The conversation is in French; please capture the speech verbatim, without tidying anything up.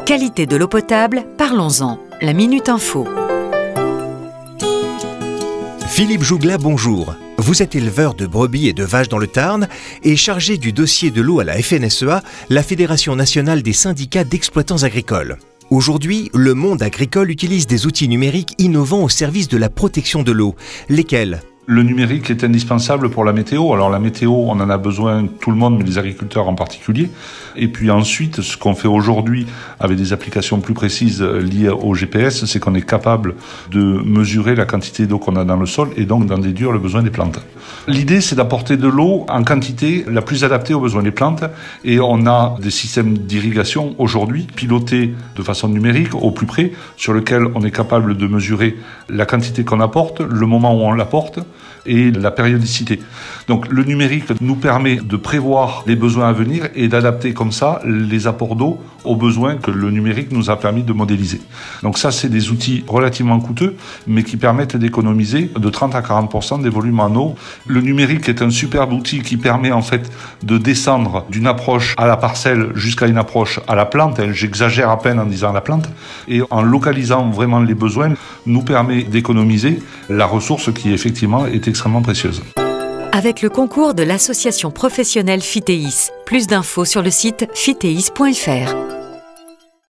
Qualité de l'eau potable, parlons-en. La Minute Info. Philippe Jougla, bonjour. Vous êtes éleveur de brebis et de vaches dans le Tarn et chargé du dossier de l'eau à la F N S E A, la Fédération nationale des syndicats d'exploitants agricoles. Aujourd'hui, le monde agricole utilise des outils numériques innovants au service de la protection de l'eau. Lesquels ? Le numérique est indispensable pour la météo. Alors la météo, on en a besoin, tout le monde, mais les agriculteurs en particulier. Et puis ensuite, ce qu'on fait aujourd'hui avec des applications plus précises liées au G P S, c'est qu'on est capable de mesurer la quantité d'eau qu'on a dans le sol et donc d'en déduire le besoin des plantes. L'idée, c'est d'apporter de l'eau en quantité la plus adaptée aux besoins des plantes. Et on a des systèmes d'irrigation aujourd'hui pilotés de façon numérique au plus près, sur lesquels on est capable de mesurer la quantité qu'on apporte, le moment où on l'apporte, et la périodicité. Donc le numérique nous permet de prévoir les besoins à venir et d'adapter comme ça les apports d'eau aux besoins que le numérique nous a permis de modéliser. Donc ça, c'est des outils relativement coûteux, mais qui permettent d'économiser de trente à quarante pour cent des volumes en eau. Le numérique est un superbe outil qui permet en fait de descendre d'une approche à la parcelle jusqu'à une approche à la plante. J'exagère à peine en disant la plante. Et en localisant vraiment les besoins, nous permet d'économiser la ressource qui effectivement est extrêmement précieuse. Avec le concours de l'association professionnelle Fitéis. Plus d'infos sur le site fitéis point f r.